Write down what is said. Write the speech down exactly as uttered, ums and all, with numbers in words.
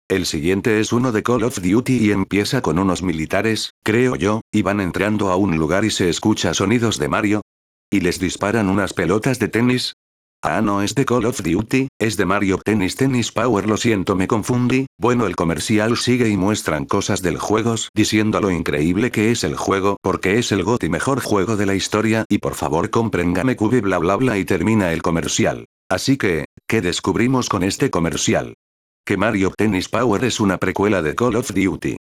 El siguiente es uno de Call of Duty y empieza con unos militares, creo yo, y van entrando a un lugar y se escucha sonidos de Mario. Y les disparan unas pelotas de tenis. Ah, no es de Call of Duty, es de Mario Tennis Tennis Power, lo siento, me confundí. Bueno, el comercial sigue y muestran cosas del juego, diciendo lo increíble que es el juego, porque es el GOTY mejor juego de la historia, y por favor compren GameCube bla bla bla, y termina el comercial. Así que, ¿qué descubrimos con este comercial? Que Mario Tennis Power es una precuela de Call of Duty.